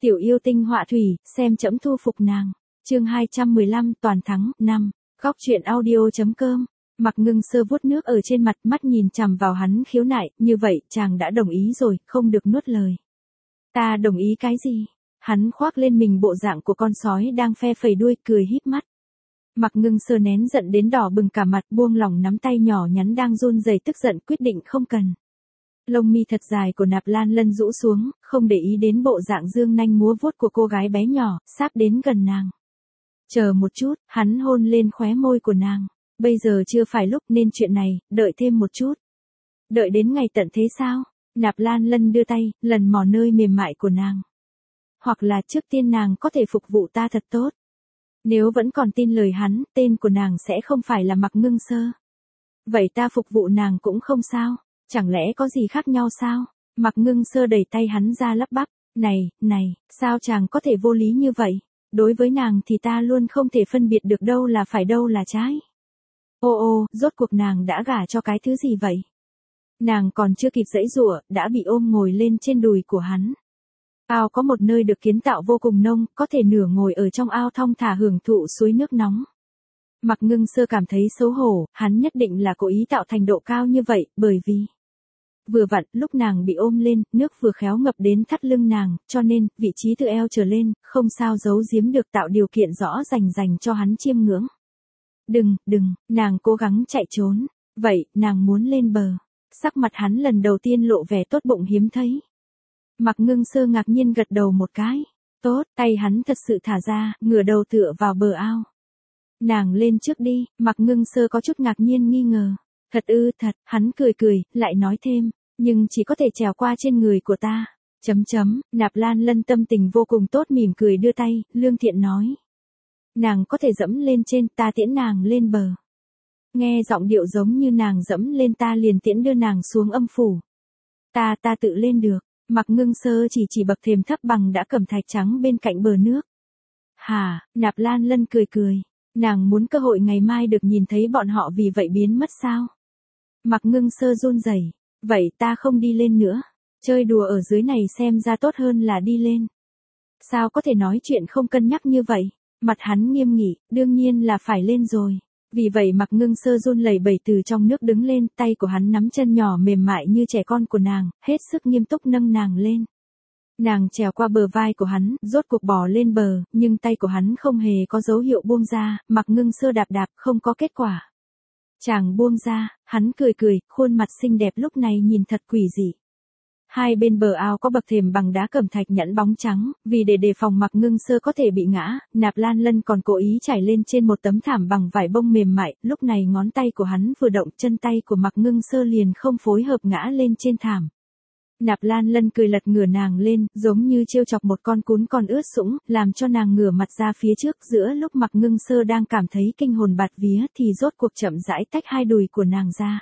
Tiểu yêu tinh họa thủy, xem trẫm thu phục nàng. Chương 215 toàn thắng, 5. Góc truyện audio.com. Mặc Ngưng Sơ vuốt nước ở trên mặt, mắt nhìn chằm vào hắn khiếu nại, như vậy, chàng đã đồng ý rồi, không được nuốt lời. Ta đồng ý cái gì? Hắn khoác lên mình bộ dạng của con sói đang phe phẩy đuôi, cười híp mắt. Mặc Ngưng Sơ nén giận đến đỏ bừng cả mặt, buông lỏng nắm tay nhỏ nhắn đang run rẩy tức giận, quyết định không cần. Lông mi thật dài của Nạp Lan Lân rũ xuống, không để ý đến bộ dạng dương nanh múa vuốt của cô gái bé nhỏ, sắp đến gần nàng. Chờ một chút, hắn hôn lên khóe môi của nàng. Bây giờ chưa phải lúc nên chuyện này, đợi thêm một chút. Đợi đến ngày tận thế sao? Nạp Lan Lân đưa tay, lần mò nơi mềm mại của nàng. Hoặc là trước tiên nàng có thể phục vụ ta thật tốt. Nếu vẫn còn tin lời hắn, tên của nàng sẽ không phải là Mặc Ngưng Sơ. Vậy ta phục vụ nàng cũng không sao. Chẳng lẽ có gì khác nhau sao? Mặc Ngưng Sơ đẩy tay hắn ra lắp bắp. Này, sao chàng có thể vô lý như vậy? Đối với nàng thì ta luôn không thể phân biệt được đâu là phải đâu là trái. Ô, rốt cuộc nàng đã gả cho cái thứ gì vậy? Nàng còn chưa kịp giãy giụa, đã bị ôm ngồi lên trên đùi của hắn. Ao có một nơi được kiến tạo vô cùng nông, có thể nửa ngồi ở trong ao thong thả hưởng thụ suối nước nóng. Mặc Ngưng Sơ cảm thấy xấu hổ, hắn nhất định là cố ý tạo thành độ cao như vậy, bởi vì vừa vặn, lúc nàng bị ôm lên, nước vừa khéo ngập đến thắt lưng nàng, cho nên, vị trí từ eo trở lên, không sao giấu giếm được tạo điều kiện rõ rành cho hắn chiêm ngưỡng. Đừng, nàng cố gắng chạy trốn. Vậy, nàng muốn lên bờ. Sắc mặt hắn lần đầu tiên lộ vẻ tốt bụng hiếm thấy. Mặc Ngưng Sơ ngạc nhiên gật đầu một cái. Tốt, tay hắn thật sự thả ra, ngửa đầu tựa vào bờ ao. Nàng lên trước đi, Mặc Ngưng Sơ có chút ngạc nhiên nghi ngờ. Thật, hắn cười, lại nói thêm, nhưng chỉ có thể trèo qua trên người của ta. Nạp Lan Lân tâm tình vô cùng tốt mỉm cười đưa tay, lương thiện nói. Nàng có thể dẫm lên trên, ta tiễn nàng lên bờ. Nghe giọng điệu giống như nàng dẫm lên ta liền tiễn đưa nàng xuống âm phủ. Ta tự lên được. Mặc Ngưng Sơ chỉ bậc thềm thấp bằng đã cẩm thạch trắng bên cạnh bờ nước. Hả? Nạp Lan Lân cười. Nàng muốn cơ hội ngày mai được nhìn thấy bọn họ vì vậy biến mất sao? Mặc Ngưng Sơ run rẩy. Vậy ta không đi lên nữa. Chơi đùa ở dưới này xem ra tốt hơn là đi lên. Sao có thể nói chuyện không cân nhắc như vậy? Mặt hắn nghiêm nghị, đương nhiên là phải lên rồi. Vì vậy Mặc Ngưng Sơ run lẩy bẩy từ trong nước đứng lên, tay của hắn nắm chân nhỏ mềm mại như trẻ con của nàng, hết sức nghiêm túc nâng nàng lên. Nàng trèo qua bờ vai của hắn, rốt cuộc bò lên bờ, nhưng tay của hắn không hề có dấu hiệu buông ra, Mặc Ngưng Sơ đạp, không có kết quả. Chàng buông ra, hắn cười, khuôn mặt xinh đẹp lúc này nhìn thật quỷ dị. Hai bên bờ ao có bậc thềm bằng đá cẩm thạch nhẵn bóng trắng, vì để đề phòng Mặc Ngưng Sơ có thể bị ngã, Nạp Lan Lân còn cố ý trải lên trên một tấm thảm bằng vải bông mềm mại, lúc này ngón tay của hắn vừa động, chân tay của Mặc Ngưng Sơ liền không phối hợp ngã lên trên thảm. Nạp Lan Lân cười lật ngửa nàng lên, giống như trêu chọc một con cún con ướt sũng, làm cho nàng ngửa mặt ra phía trước, giữa lúc Mặc Ngưng Sơ đang cảm thấy kinh hồn bạt vía thì rốt cuộc chậm rãi tách hai đùi của nàng ra.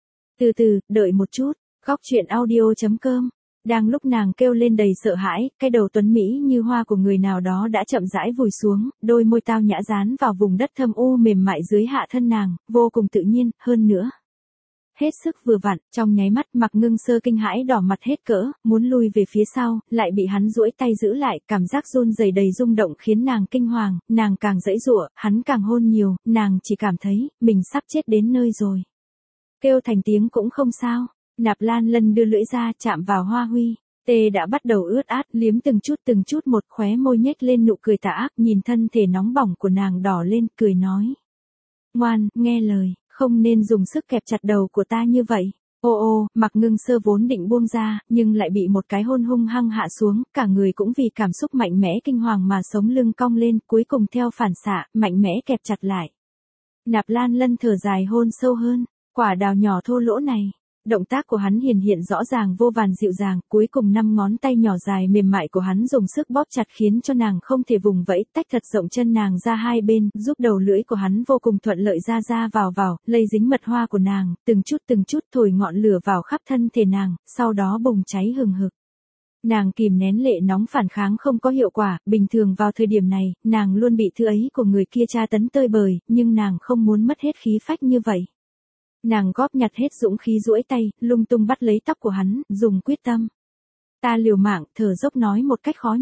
Từ, đợi một chút. Góc truyện audio.com. Đang lúc nàng kêu lên đầy sợ hãi, cái đầu tuấn mỹ như hoa của người nào đó đã chậm rãi vùi xuống, đôi môi tao nhã dán vào vùng đất thâm u mềm mại dưới hạ thân nàng, vô cùng tự nhiên, hơn nữa. Hết sức vừa vặn, trong nháy mắt Mặc Ngưng Sơ kinh hãi đỏ mặt hết cỡ, muốn lui về phía sau, lại bị hắn duỗi tay giữ lại, cảm giác run rẩy đầy rung động khiến nàng kinh hoàng, nàng càng giãy giụa, hắn càng hôn nhiều, nàng chỉ cảm thấy, mình sắp chết đến nơi rồi. Kêu thành tiếng cũng không sao. Nạp Lan Lân đưa lưỡi ra chạm vào hoa huy, tê đã bắt đầu ướt át, liếm từng chút một, khóe môi nhếch lên nụ cười tà ác, nhìn thân thể nóng bỏng của nàng đỏ lên, cười nói. Ngoan, nghe lời, không nên dùng sức kẹp chặt đầu của ta như vậy. Ô, Mặc Ngưng Sơ vốn định buông ra, nhưng lại bị một cái hôn hung hăng hạ xuống, cả người cũng vì cảm xúc mạnh mẽ kinh hoàng mà sống lưng cong lên, cuối cùng theo phản xạ, mạnh mẽ kẹp chặt lại. Nạp Lan Lân thở dài hôn sâu hơn, quả đào nhỏ thô lỗ này. Động tác của hắn hiện rõ ràng vô vàn dịu dàng, cuối cùng 5 ngón tay nhỏ dài mềm mại của hắn dùng sức bóp chặt khiến cho nàng không thể vùng vẫy, tách thật rộng chân nàng ra hai bên, giúp đầu lưỡi của hắn vô cùng thuận lợi ra vào, lây dính mật hoa của nàng, từng chút thổi ngọn lửa vào khắp thân thể nàng, sau đó bùng cháy hừng hực. Nàng kìm nén lệ nóng phản kháng không có hiệu quả, bình thường vào thời điểm này, nàng luôn bị thứ ấy của người kia tra tấn tơi bời, nhưng nàng không muốn mất hết khí phách như vậy. Nàng góp nhặt hết dũng khí duỗi tay, lung tung bắt lấy tóc của hắn, dùng quyết tâm. Ta liều mạng, thở dốc nói một cách khó nhọc,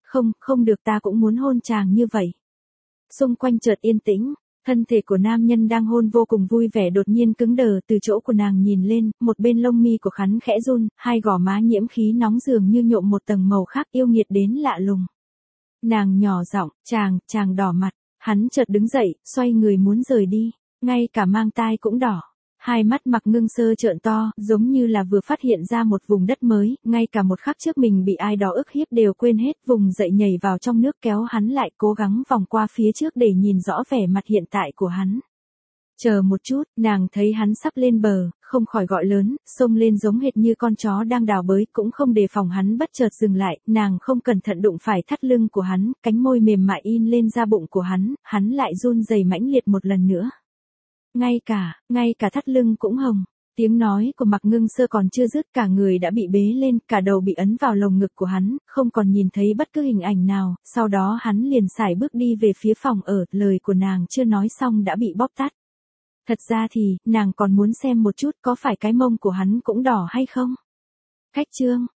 không được, ta cũng muốn hôn chàng như vậy. Xung quanh chợt yên tĩnh, thân thể của nam nhân đang hôn vô cùng vui vẻ đột nhiên cứng đờ, từ chỗ của nàng nhìn lên, một bên lông mi của hắn khẽ run, hai gò má nhiễm khí nóng dường như nhuộm một tầng màu khác yêu nghiệt đến lạ lùng. Nàng nhỏ giọng, chàng đỏ mặt, hắn chợt đứng dậy, xoay người muốn rời đi, ngay cả mang tai cũng đỏ. Hai mắt Mạc Ngưng Sơ trợn to, giống như là vừa phát hiện ra một vùng đất mới, ngay cả một khắc trước mình bị ai đó ức hiếp đều quên hết, vùng dậy nhảy vào trong nước kéo hắn lại, cố gắng vòng qua phía trước để nhìn rõ vẻ mặt hiện tại của hắn. Chờ một chút, nàng thấy hắn sắp lên bờ, không khỏi gọi lớn, xông lên giống hệt như con chó đang đào bới, cũng không đề phòng hắn bất chợt dừng lại, nàng không cẩn thận đụng phải thắt lưng của hắn, cánh môi mềm mại in lên da bụng của hắn lại run rẩy mãnh liệt một lần nữa. Ngay cả thắt lưng cũng hồng. Tiếng nói của Mạc Ngưng Sơ còn chưa dứt, cả người đã bị bế lên, cả đầu bị ấn vào lồng ngực của hắn, không còn nhìn thấy bất cứ hình ảnh nào, sau đó hắn liền sải bước đi về phía phòng ở, lời của nàng chưa nói xong đã bị bóp tắt. Thật ra thì, nàng còn muốn xem một chút có phải cái mông của hắn cũng đỏ hay không. Khách chương,